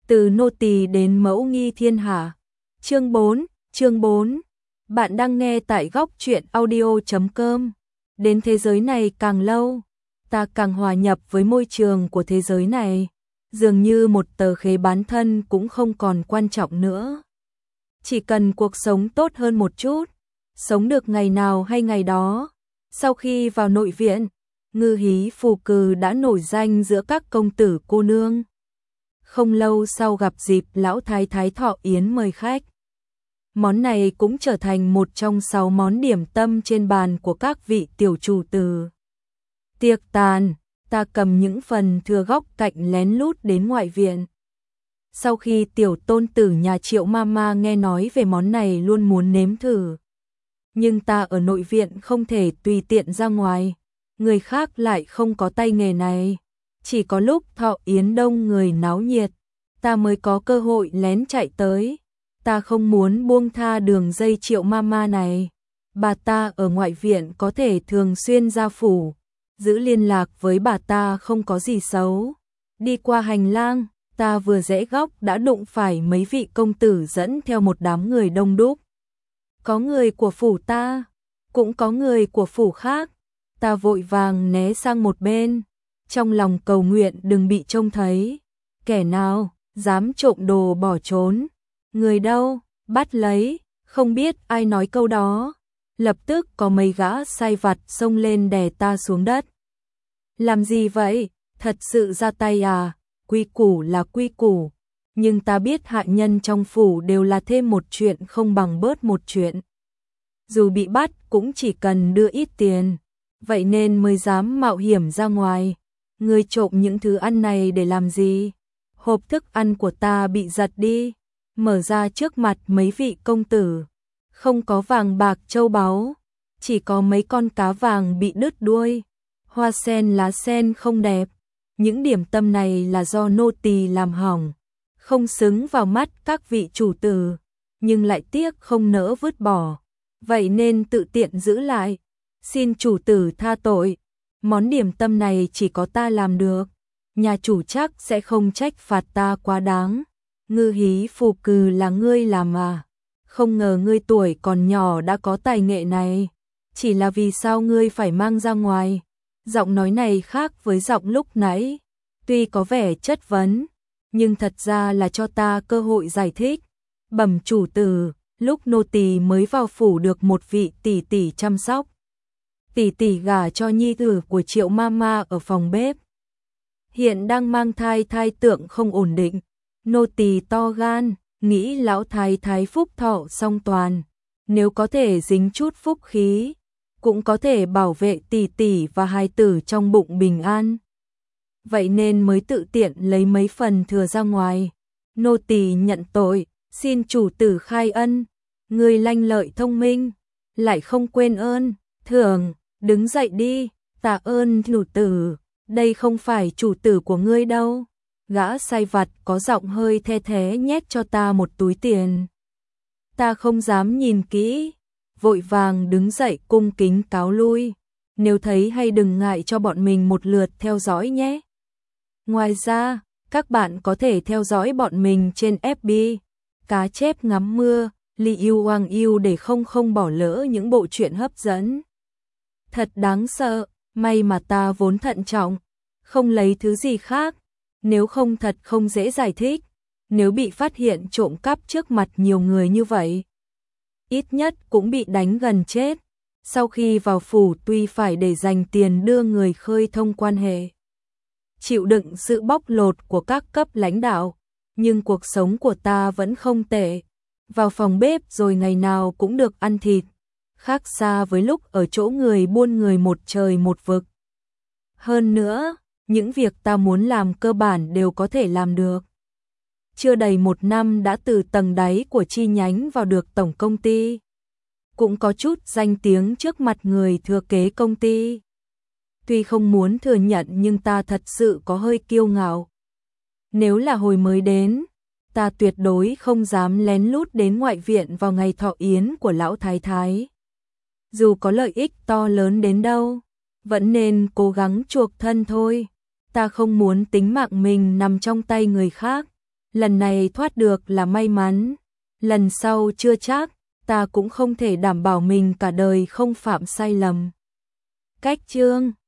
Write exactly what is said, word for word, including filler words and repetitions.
Từ nô tỳ đến mẫu nghi thiên hạ. Chương bốn, chương bốn. Bạn đang nghe tại góc truyện audio chấm com. Đến thế giới này càng lâu, ta càng hòa nhập với môi trường của thế giới này, dường như một tờ khế bán thân cũng không còn quan trọng nữa. Chỉ cần cuộc sống tốt hơn một chút, sống được ngày nào hay ngày đó. Sau khi vào nội viện, Ngư Hí Phù Cừ đã nổi danh giữa các công tử cô nương. Không lâu sau gặp dịp lão thái thái thọ yến mời khách. Món này cũng trở thành một trong sáu món điểm tâm trên bàn của các vị tiểu chủ tử. Tiệc tàn, ta cầm những phần thừa góc cạnh lén lút đến ngoại viện. Sau khi tiểu tôn tử nhà Triệu Mama nghe nói về món này luôn muốn nếm thử. Nhưng ta ở nội viện không thể tùy tiện ra ngoài, người khác lại không có tay nghề này. Chỉ có lúc thọ yến đông người náo nhiệt, ta mới có cơ hội lén chạy tới. Ta không muốn buông tha đường dây Triệu Mama này. Bà ta ở ngoại viện có thể thường xuyên ra phủ, giữ liên lạc với bà ta không có gì xấu. Đi qua hành lang, ta vừa rẽ góc đã đụng phải mấy vị công tử dẫn theo một đám người đông đúc. Có người của phủ ta, cũng có người của phủ khác. Ta vội vàng né sang một bên, trong lòng cầu nguyện đừng bị trông thấy. Kẻ nào dám trộm đồ bỏ trốn? Người đâu? Bắt lấy. Không biết ai nói câu đó, lập tức có mấy gã sai vặt xông lên đè ta xuống đất. Làm gì vậy? Thật sự ra tay à? Quy củ là quy củ, nhưng ta biết hạ nhân trong phủ đều là thêm một chuyện không bằng bớt một chuyện. Dù bị bắt cũng chỉ cần đưa ít tiền, vậy nên mới dám mạo hiểm ra ngoài. Ngươi trộm những thứ ăn này để làm gì? Hộp thức ăn của ta bị giật đi, mở ra trước mặt mấy vị công tử. Không có vàng bạc châu báu, chỉ có mấy con cá vàng bị đứt đuôi. Hoa sen lá sen không đẹp. Những điểm tâm này là do nô tỳ làm hỏng, không xứng vào mắt các vị chủ tử, nhưng lại tiếc không nỡ vứt bỏ, vậy nên tự tiện giữ lại. Xin chủ tử tha tội, món điểm tâm này chỉ có ta làm được, nhà chủ chắc sẽ không trách phạt ta quá đáng. Ngư Hí Phù Cừ là ngươi làm à? Không ngờ ngươi tuổi còn nhỏ đã có tài nghệ này, chỉ là vì sao ngươi phải mang ra ngoài? Giọng nói này khác với giọng lúc nãy, tuy có vẻ chất vấn, nhưng thật ra là cho ta cơ hội giải thích. Bẩm chủ tử, lúc nô tỳ mới vào phủ được một vị tỷ tỷ chăm sóc. Tỷ tỷ gả cho nhi tử của Triệu Mama ở phòng bếp. Hiện đang mang thai, thai tượng không ổn định. Nô tỳ to gan, nghĩ lão thái thái phúc thọ song toàn, nếu có thể dính chút phúc khí, cũng có thể bảo vệ tỷ tỷ và hài tử trong bụng bình an. Vậy nên mới tự tiện lấy mấy phần thừa ra ngoài. Nô tỳ nhận tội, xin chủ tử khai ân. Người lanh lợi thông minh, lại không quên ơn. Thường, đứng dậy đi, tạ ơn chủ tử. Đây không phải chủ tử của ngươi đâu. Gã sai vặt có giọng hơi the thế nhét cho ta một túi tiền. Ta không dám nhìn kỹ, vội vàng đứng dậy cung kính cáo lui. Nếu thấy hay đừng ngại cho bọn mình một lượt theo dõi nhé. Ngoài ra, các bạn có thể theo dõi bọn mình trên ép bê, Cá Chép Ngắm Mưa, Li Yêu Hoàng Yêu để không không bỏ lỡ những bộ truyện hấp dẫn. Thật đáng sợ, may mà ta vốn thận trọng, không lấy thứ gì khác, nếu không thật không dễ giải thích. Nếu bị phát hiện trộm cắp trước mặt nhiều người như vậy, ít nhất cũng bị đánh gần chết. Sau khi vào phủ tuy phải để dành tiền đưa người khơi thông quan hệ, chịu đựng sự bóc lột của các cấp lãnh đạo, nhưng cuộc sống của ta vẫn không tệ. Vào phòng bếp rồi ngày nào cũng được ăn thịt, khác xa với lúc ở chỗ người buôn người một trời một vực. Hơn nữa, những việc ta muốn làm cơ bản đều có thể làm được. Chưa đầy một năm đã từ tầng đáy của chi nhánh vào được tổng công ty. Cũng có chút danh tiếng trước mặt người thừa kế công ty. Tuy không muốn thừa nhận nhưng ta thật sự có hơi kiêu ngạo. Nếu là hồi mới đến, ta tuyệt đối không dám lén lút đến ngoại viện vào ngày thọ yến của lão thái thái. Dù có lợi ích to lớn đến đâu, vẫn nên cố gắng chuộc thân thôi. Ta không muốn tính mạng mình nằm trong tay người khác. lần này thoát được là may mắn, lần sau chưa chắc, ta cũng không thể đảm bảo mình cả đời không phạm sai lầm. Cách chương